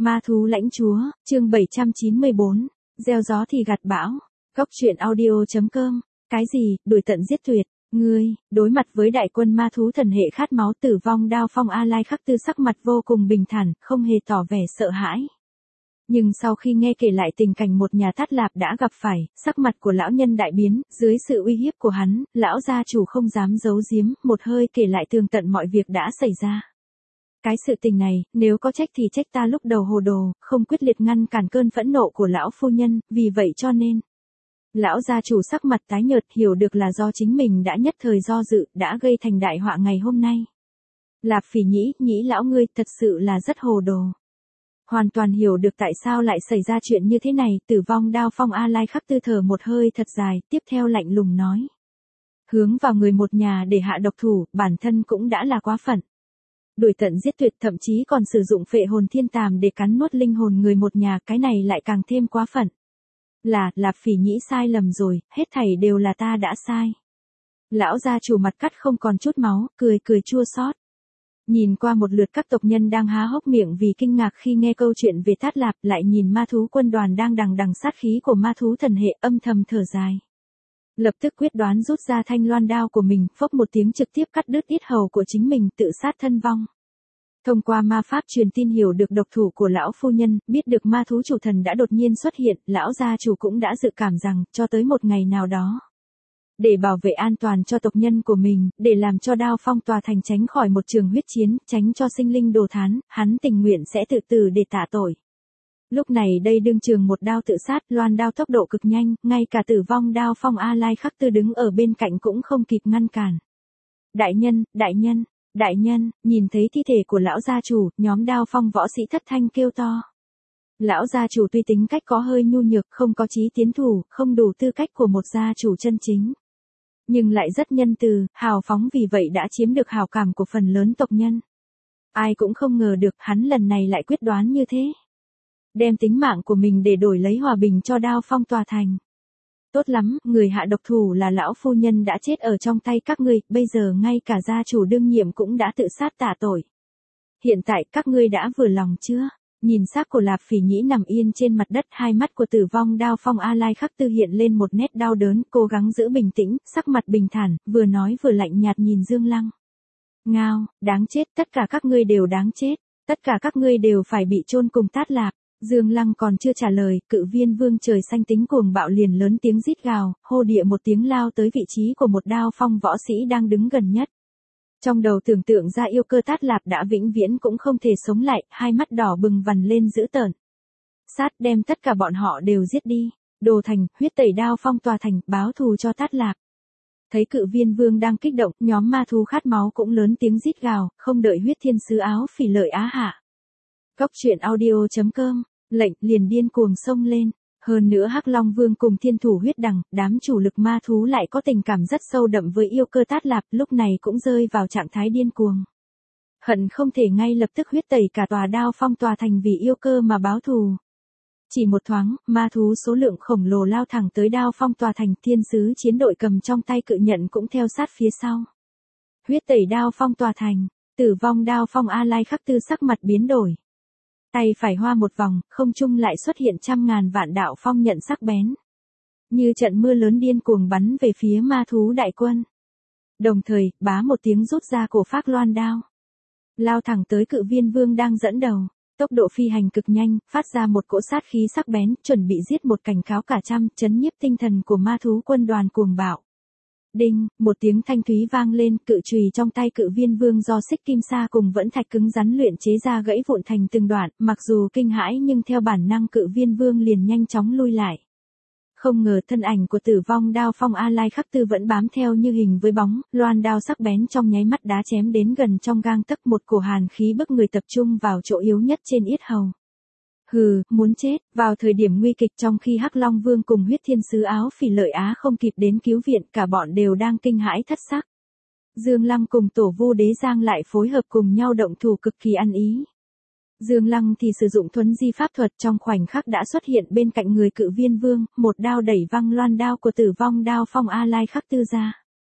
Ma thú lãnh chúa, chương 794, gieo gió thì gặt bão. Góc truyện audio.com. Cái gì, đuổi tận giết tuyệt, ngươi, đối mặt với đại quân ma thú thần hệ khát máu tử vong Đao Phong A Lai Khắc Tư sắc mặt vô cùng bình thản, không hề tỏ vẻ sợ hãi. Nhưng sau khi nghe kể lại tình cảnh một nhà Thát Lạp đã gặp phải, sắc mặt của lão nhân đại biến, dưới sự uy hiếp của hắn, lão gia chủ không dám giấu giếm, một hơi kể lại tường tận mọi việc đã xảy ra. Cái sự tình này, nếu có trách thì trách ta lúc đầu hồ đồ, không quyết liệt ngăn cản cơn phẫn nộ của lão phu nhân, vì vậy cho nên. Lão gia chủ sắc mặt tái nhợt hiểu được là do chính mình đã nhất thời do dự, đã gây thành đại họa ngày hôm nay. Lạp Phỉ nhĩ lão ngươi thật sự là rất hồ đồ. Hoàn toàn hiểu được tại sao lại xảy ra chuyện như thế này, tử vong Đao Phong A Lai Khắc Tư thở một hơi thật dài, tiếp theo lạnh lùng nói. Hướng vào người một nhà để hạ độc thủ, bản thân cũng đã là quá phận. Đuổi tận giết tuyệt thậm chí còn sử dụng phệ hồn thiên tàm để cắn nuốt linh hồn người một nhà, cái này lại càng thêm quá phận. Lạp Phỉ nhĩ sai lầm rồi, hết thảy đều là ta đã sai. Lão gia chủ mặt cắt không còn chút máu, cười chua xót. Nhìn qua một lượt các tộc nhân đang há hốc miệng vì kinh ngạc khi nghe câu chuyện về Thát Lạp, lại nhìn ma thú quân đoàn đang đằng đằng sát khí của ma thú thần hệ, âm thầm thở dài. Lập tức quyết đoán rút ra thanh loan đao của mình, phốc một tiếng trực tiếp cắt đứt yết hầu của chính mình, tự sát thân vong. Thông qua ma pháp truyền tin hiểu được độc thủ của lão phu nhân, biết được ma thú chủ thần đã đột nhiên xuất hiện, lão gia chủ cũng đã dự cảm rằng, cho tới một ngày nào đó. Để bảo vệ an toàn cho tộc nhân của mình, để làm cho Đao Phong tòa thành tránh khỏi một trường huyết chiến, tránh cho sinh linh đồ thán, hắn tình nguyện sẽ tự tử để tạ tội. Lúc này đây đương trường một đao tự sát, loan đao tốc độ cực nhanh, ngay cả tử vong Đao Phong A Lai Khắc Tư đứng ở bên cạnh cũng không kịp ngăn cản. Đại nhân, nhìn thấy thi thể của lão gia chủ, nhóm Đao Phong võ sĩ thất thanh kêu to. Lão gia chủ tuy tính cách có hơi nhu nhược, không có chí tiến thủ, không đủ tư cách của một gia chủ chân chính. Nhưng lại rất nhân từ, hào phóng, vì vậy đã chiếm được hảo cảm của phần lớn tộc nhân. Ai cũng không ngờ được hắn lần này lại quyết đoán như thế. Đem tính mạng của mình để đổi lấy hòa bình cho Đao Phong tòa thành. Tốt lắm, người hạ độc thủ là lão phu nhân đã chết ở trong tay các ngươi, bây giờ ngay cả gia chủ đương nhiệm cũng đã tự sát tạ tội. Hiện tại các ngươi đã vừa lòng chưa? Nhìn xác của Lạp Phỉ nhĩ nằm yên trên mặt đất, hai mắt của tử vong Đao Phong A Lai Khắc Tư hiện lên một nét đau đớn, cố gắng giữ bình tĩnh, sắc mặt bình thản, vừa nói vừa lạnh nhạt nhìn Dương Lăng. Ngao, đáng chết, tất cả các ngươi đều đáng chết, tất cả các ngươi đều phải bị chôn cùng Thát Lạp. Dương Lăng còn chưa trả lời, Cự Viên Vương trời xanh tính cuồng bạo liền lớn tiếng rít gào, hô địa một tiếng lao tới vị trí của một Đao Phong võ sĩ đang đứng gần nhất. Trong đầu tưởng tượng ra yêu cơ Thát Lạp đã vĩnh viễn cũng không thể sống lại, hai mắt đỏ bừng vằn lên dữ tợn. Sát, đem tất cả bọn họ đều giết đi, đồ thành, huyết tẩy Đao Phong tòa thành, báo thù cho Thát Lạp. Thấy Cự Viên Vương đang kích động, nhóm ma thú khát máu cũng lớn tiếng rít gào, không đợi huyết thiên sứ áo phỉ lợi á hạ. Góc truyện audio.com, lệnh liền điên cuồng xông lên. Hơn nữa Hắc Long Vương cùng Thiên Thủ Huyết Đằng, đám chủ lực ma thú lại có tình cảm rất sâu đậm với yêu cơ Thát Lạp, lúc này cũng rơi vào trạng thái điên cuồng. Hận không thể ngay lập tức huyết tẩy cả tòa Đao Phong tòa thành vì yêu cơ mà báo thù. Chỉ một thoáng, ma thú số lượng khổng lồ lao thẳng tới Đao Phong tòa thành, thiên sứ chiến đội cầm trong tay cự nhận cũng theo sát phía sau. Huyết tẩy Đao Phong tòa thành, tử vong Đao Phong A Lai Khắc Tư sắc mặt biến đổi. Tay phải hoa một vòng, không trung lại xuất hiện trăm ngàn vạn đạo phong nhận sắc bén. Như trận mưa lớn điên cuồng bắn về phía ma thú đại quân. Đồng thời, bá một tiếng rút ra cổ phác loan đao. Lao thẳng tới Cự Viên Vương đang dẫn đầu. Tốc độ phi hành cực nhanh, phát ra một cỗ sát khí sắc bén, chuẩn bị giết một cảnh cáo cả trăm, chấn nhiếp tinh thần của ma thú quân đoàn cuồng bạo. Đinh, một tiếng thanh thúy vang lên, cự chùy trong tay Cự Viên Vương do xích kim sa cùng vẫn thạch cứng rắn luyện chế ra gãy vụn thành từng đoạn, mặc dù kinh hãi nhưng theo bản năng Cự Viên Vương liền nhanh chóng lui lại. Không ngờ thân ảnh của tử vong Đao Phong A Lai Khắc Tư vẫn bám theo như hình với bóng, loan đao sắc bén trong nháy mắt đá chém đến gần trong gang tấc, một cổ hàn khí bức người tập trung vào chỗ yếu nhất trên yết hầu. Hừ, muốn chết, vào thời điểm nguy kịch trong khi Hắc Long Vương cùng huyết thiên sứ áo phỉ lợi á không kịp đến cứu viện, cả bọn đều đang kinh hãi thất sắc. Dương Lăng cùng Tổ Vu Đế Giang lại phối hợp cùng nhau động thủ cực kỳ ăn ý. Dương Lăng thì sử dụng thuấn di pháp thuật, trong khoảnh khắc đã xuất hiện bên cạnh người Cự Viên Vương, một đao đẩy văng loan đao của tử vong Đao Phong A Lai Khắc Tư ra.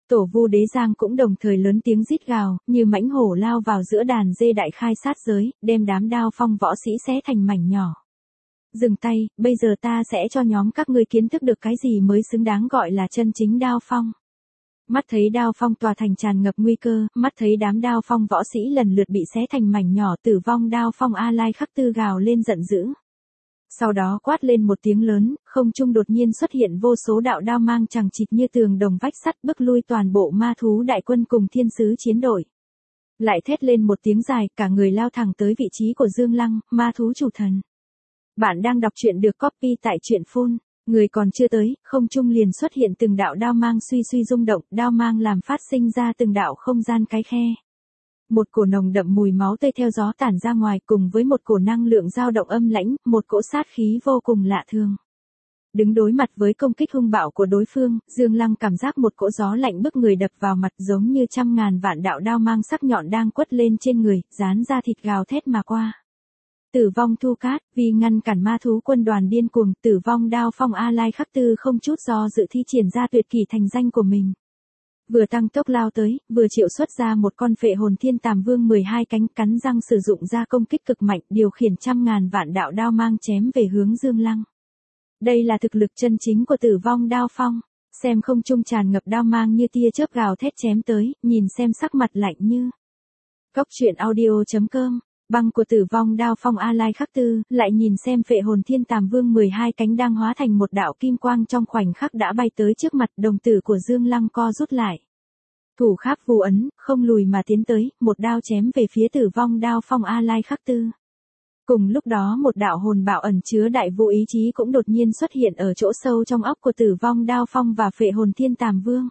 Tổ Vu Đế Giang cũng đồng thời lớn tiếng rít gào, như mãnh hổ lao vào giữa đàn dê đại khai sát giới, đem đám đao phong võ sĩ xé thành mảnh nhỏ. Dừng tay, bây giờ ta sẽ cho nhóm các ngươi kiến thức được cái gì mới xứng đáng gọi là chân chính đao phong. Mắt thấy đao phong tòa thành tràn ngập nguy cơ, mắt thấy đám đao phong võ sĩ lần lượt bị xé thành mảnh nhỏ, Tử Vong đao phong A Lai Khắc Tư gào lên giận dữ. Sau đó quát lên một tiếng lớn, không trung đột nhiên xuất hiện vô số đạo đao mang chằng chịt như tường đồng vách sắt bức lui toàn bộ ma thú đại quân cùng thiên sứ chiến đội. Lại thét lên một tiếng dài, cả người lao thẳng tới vị trí của Dương Lăng, ma thú chủ thần. Bạn đang đọc truyện được copy tại truyện phun. Người còn chưa tới, không trung liền xuất hiện từng đạo đao mang suy suy rung động, đao mang làm phát sinh ra từng đạo không gian cái khe. Một cổ nồng đậm mùi máu tươi theo gió tản ra ngoài cùng với một cổ năng lượng dao động âm lãnh, một cỗ sát khí vô cùng lạ thường. Đứng đối mặt với công kích hung bạo của đối phương, Dương Lăng cảm giác một cỗ gió lạnh bức người đập vào mặt giống như trăm ngàn vạn đạo đao mang sắc nhọn đang quất lên trên người, dán ra thịt gào thét mà qua. Tử Vong Thu Cát, vì ngăn cản ma thú quân đoàn điên cuồng, Tử Vong đao phong A Lai Khắc Tư không chút do dự thi triển ra tuyệt kỹ thành danh của mình. Vừa tăng tốc lao tới, vừa triệu xuất ra một con phệ hồn thiên tàm vương 12 cánh, cắn răng sử dụng ra công kích cực mạnh, điều khiển trăm ngàn vạn đạo đao mang chém về hướng Dương Lăng. Đây là thực lực chân chính của Tử Vong đao phong. Xem không trung tràn ngập đao mang như tia chớp gào thét chém tới, nhìn xem sắc mặt lạnh như. Cốc truyện audio.com. Băng của Tử Vong đao phong A Lai Khắc Tư, lại nhìn xem phệ hồn thiên tàm vương 12 cánh đang hóa thành một đạo kim quang trong khoảnh khắc đã bay tới trước mặt, đồng tử của Dương Lăng co rút lại. Thủ kháp phù ấn, không lùi mà tiến tới, một đao chém về phía Tử Vong đao phong A Lai Khắc Tư. Cùng lúc đó một đạo hồn bảo ẩn chứa đại vô ý chí cũng đột nhiên xuất hiện ở chỗ sâu trong óc của Tử Vong đao phong và phệ hồn thiên tàm vương.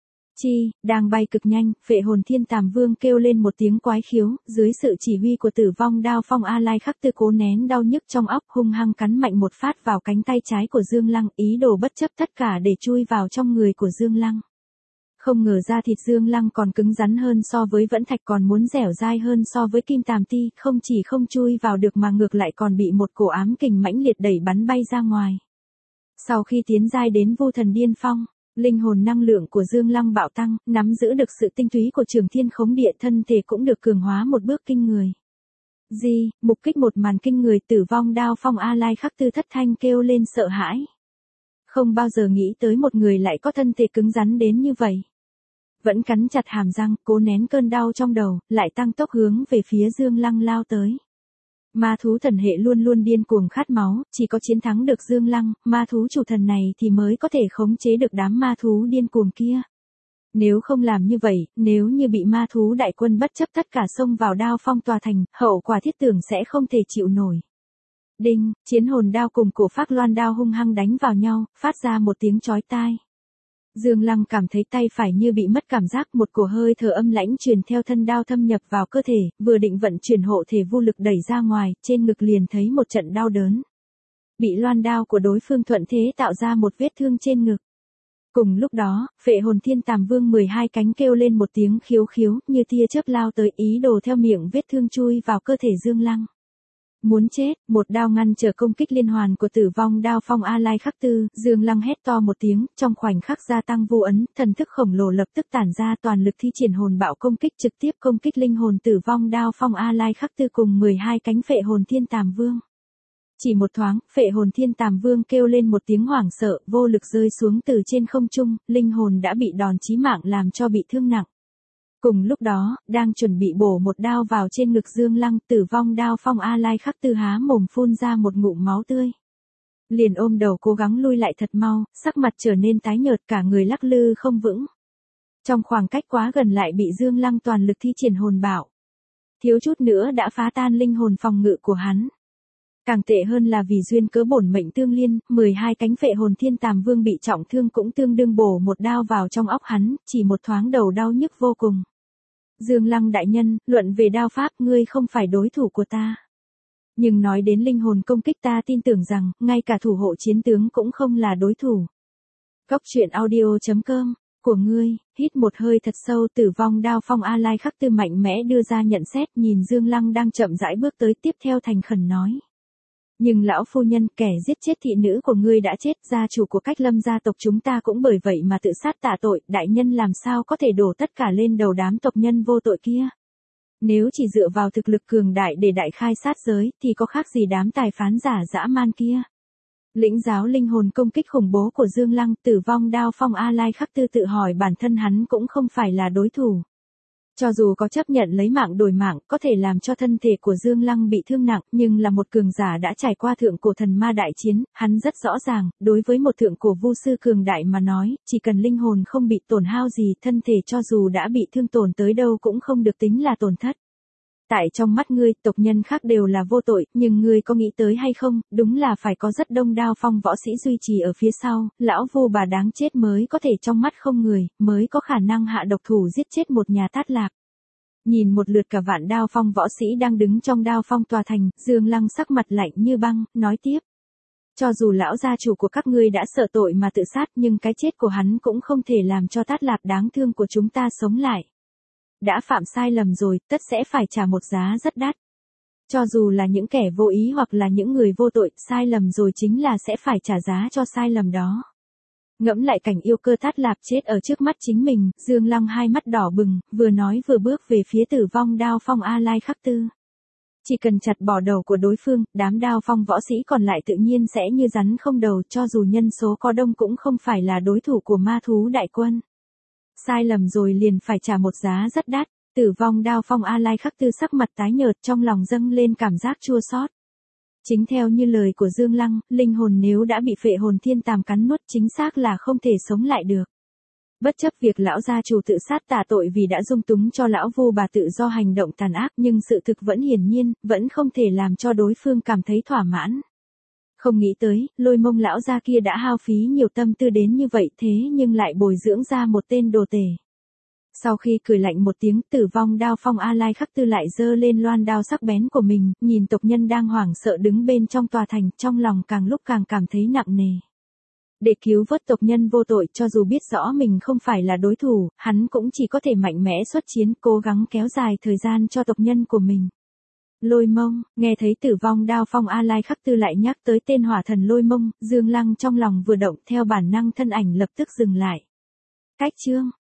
Đang bay cực nhanh, phệ hồn thiên tàm vương kêu lên một tiếng quái khiếu, dưới sự chỉ huy của Tử Vong đao phong A Lai Khắc Tư cố nén đau nhức trong óc, hung hăng cắn mạnh một phát vào cánh tay trái của Dương Lăng, ý đồ bất chấp tất cả để chui vào trong người của Dương Lăng. Không ngờ da thịt Dương Lăng còn cứng rắn hơn so với vẫn thạch, còn muốn dẻo dai hơn so với kim tàm ti, không chỉ không chui vào được mà ngược lại còn bị một cổ ám kình mãnh liệt đẩy bắn bay ra ngoài. Sau khi tiến giai đến vô thần điên phong, linh hồn năng lượng của Dương Lăng bạo tăng, nắm giữ được sự tinh túy của Trường Thiên Khống Địa, thân thể cũng được cường hóa một bước kinh người. Mục kích một màn kinh người, Tử Vong đao phong A Lai Khắc Tư thất thanh kêu lên sợ hãi. Không bao giờ nghĩ tới một người lại có thân thể cứng rắn đến như vậy. Vẫn cắn chặt hàm răng, cố nén cơn đau trong đầu, lại tăng tốc hướng về phía Dương Lăng lao tới. Ma thú thần hệ luôn luôn điên cuồng khát máu, chỉ có chiến thắng được Dương Lăng, ma thú chủ thần này thì mới có thể khống chế được đám ma thú điên cuồng kia. Nếu không làm như vậy, nếu như bị ma thú đại quân bất chấp tất cả xông vào đao phong tòa thành, hậu quả thiết tưởng sẽ không thể chịu nổi. Đinh, chiến hồn đao cùng cổ phác loan đao hung hăng đánh vào nhau, phát ra một tiếng chói tai. Dương Lăng cảm thấy tay phải như bị mất cảm giác, một cổ hơi thở âm lãnh truyền theo thân đao thâm nhập vào cơ thể, vừa định vận chuyển hộ thể vô lực đẩy ra ngoài, trên ngực liền thấy một trận đau đớn. Bị loan đao của đối phương thuận thế tạo ra một vết thương trên ngực. Cùng lúc đó, phệ hồn thiên tàm vương 12 cánh kêu lên một tiếng khiếu khiếu, như tia chớp lao tới, ý đồ theo miệng vết thương chui vào cơ thể Dương Lăng. Muốn chết, một đao ngăn trở công kích liên hoàn của Tử Vong đao phong A Lai Khắc Tư, Dương Lăng hét to một tiếng, trong khoảnh khắc gia tăng vô ấn, thần thức khổng lồ lập tức tản ra, toàn lực thi triển hồn bạo công kích, trực tiếp công kích linh hồn Tử Vong đao phong A Lai Khắc Tư cùng 12 cánh phệ hồn thiên tàm vương. Chỉ một thoáng, phệ hồn thiên tàm vương kêu lên một tiếng hoảng sợ, vô lực rơi xuống từ trên không trung, linh hồn đã bị đòn chí mạng làm cho bị thương nặng. Cùng lúc đó, đang chuẩn bị bổ một đao vào trên ngực Dương Lăng, Tử Vong đao phong A Lai Khắc Tư há mồm phun ra một ngụm máu tươi. Liền ôm đầu cố gắng lui lại thật mau, sắc mặt trở nên tái nhợt, cả người lắc lư không vững. Trong khoảng cách quá gần lại bị Dương Lăng toàn lực thi triển hồn bạo. Thiếu chút nữa đã phá tan linh hồn phòng ngự của hắn. Càng tệ hơn là vì duyên cớ bổn mệnh tương liên, 12 cánh phệ hồn thiên tàm vương bị trọng thương cũng tương đương bổ một đao vào trong óc hắn, chỉ một thoáng đầu đau nhức vô cùng. Dương Lăng đại nhân, luận về đao pháp ngươi không phải đối thủ của ta. Nhưng nói đến linh hồn công kích ta tin tưởng rằng, ngay cả thủ hộ chiến tướng cũng không là đối thủ. Cốc truyện audio.com, của ngươi, hít một hơi thật sâu, Tử Vong đao phong A Lai Khắc Tư mạnh mẽ đưa ra nhận xét, nhìn Dương Lăng đang chậm rãi bước tới, tiếp theo thành khẩn nói. Nhưng lão phu nhân, kẻ giết chết thị nữ của ngươi đã chết, gia chủ của Cách Lâm gia tộc chúng ta cũng bởi vậy mà tự sát tạ tội, đại nhân làm sao có thể đổ tất cả lên đầu đám tộc nhân vô tội kia. Nếu chỉ dựa vào thực lực cường đại để đại khai sát giới, thì có khác gì đám tài phán giả dã man kia. Lĩnh giáo linh hồn công kích khủng bố của Dương Lăng, Tử Vong Đao Phong A Lai Khắc Tư tự hỏi bản thân hắn cũng không phải là đối thủ. Cho dù có chấp nhận lấy mạng đổi mạng, có thể làm cho thân thể của Dương Lăng bị thương nặng, nhưng là một cường giả đã trải qua thượng cổ thần ma đại chiến, hắn rất rõ ràng, đối với một thượng cổ vu sư cường đại mà nói, chỉ cần linh hồn không bị tổn hao gì, thân thể cho dù đã bị thương tổn tới đâu cũng không được tính là tổn thất. Tại trong mắt ngươi, tộc nhân khác đều là vô tội, nhưng ngươi có nghĩ tới hay không, đúng là phải có rất đông đao phong võ sĩ duy trì ở phía sau, lão Vu bà đáng chết mới có thể trong mắt không người, mới có khả năng hạ độc thủ giết chết một nhà Thát Lạc. Nhìn một lượt cả vạn đao phong võ sĩ đang đứng trong đao phong tòa thành, Dương Lăng sắc mặt lạnh như băng, nói tiếp. Cho dù lão gia chủ của các ngươi đã sợ tội mà tự sát, nhưng cái chết của hắn cũng không thể làm cho Thát Lạc đáng thương của chúng ta sống lại. Đã phạm sai lầm rồi, tất sẽ phải trả một giá rất đắt. Cho dù là những kẻ vô ý hoặc là những người vô tội, sai lầm rồi chính là sẽ phải trả giá cho sai lầm đó. Ngẫm lại cảnh yêu cơ Thát Lạc chết ở trước mắt chính mình, Dương Lăng hai mắt đỏ bừng, vừa nói vừa bước về phía Tử Vong Đao Phong A Lai Khắc Tư. Chỉ cần chặt bỏ đầu của đối phương, đám đao phong võ sĩ còn lại tự nhiên sẽ như rắn không đầu, cho dù nhân số có đông cũng không phải là đối thủ của ma thú đại quân. Sai lầm rồi liền phải trả một giá rất đắt. Tử Vong Đao Phong A Lai Khắc Tư sắc mặt tái nhợt, trong lòng dâng lên cảm giác chua xót. Chính theo như lời của Dương Lăng, linh hồn nếu đã bị phệ hồn thiên tàm cắn nuốt chính xác là không thể sống lại được. Bất chấp việc lão gia chủ tự sát tạ tội vì đã dung túng cho lão Vu bà tự do hành động tàn ác, nhưng sự thực vẫn hiển nhiên, vẫn không thể làm cho đối phương cảm thấy thỏa mãn. Không nghĩ tới, Lôi Mông lão gia kia đã hao phí nhiều tâm tư đến như vậy, thế nhưng lại bồi dưỡng ra một tên đồ tể. Sau khi cười lạnh một tiếng, Tử Vong Đao Phong A Lai Khắc Tư lại giơ lên loan đao sắc bén của mình, nhìn tộc nhân đang hoảng sợ đứng bên trong tòa thành, trong lòng càng lúc càng cảm thấy nặng nề. Để cứu vớt tộc nhân vô tội, cho dù biết rõ mình không phải là đối thủ, hắn cũng chỉ có thể mạnh mẽ xuất chiến, cố gắng kéo dài thời gian cho tộc nhân của mình. Lôi Mông, nghe thấy Tử Vong Đao Phong A Lai Khắc Tư lại nhắc tới tên hỏa thần Lôi Mông, Dương Lăng trong lòng vừa động, theo bản năng thân ảnh lập tức dừng lại. Cách chương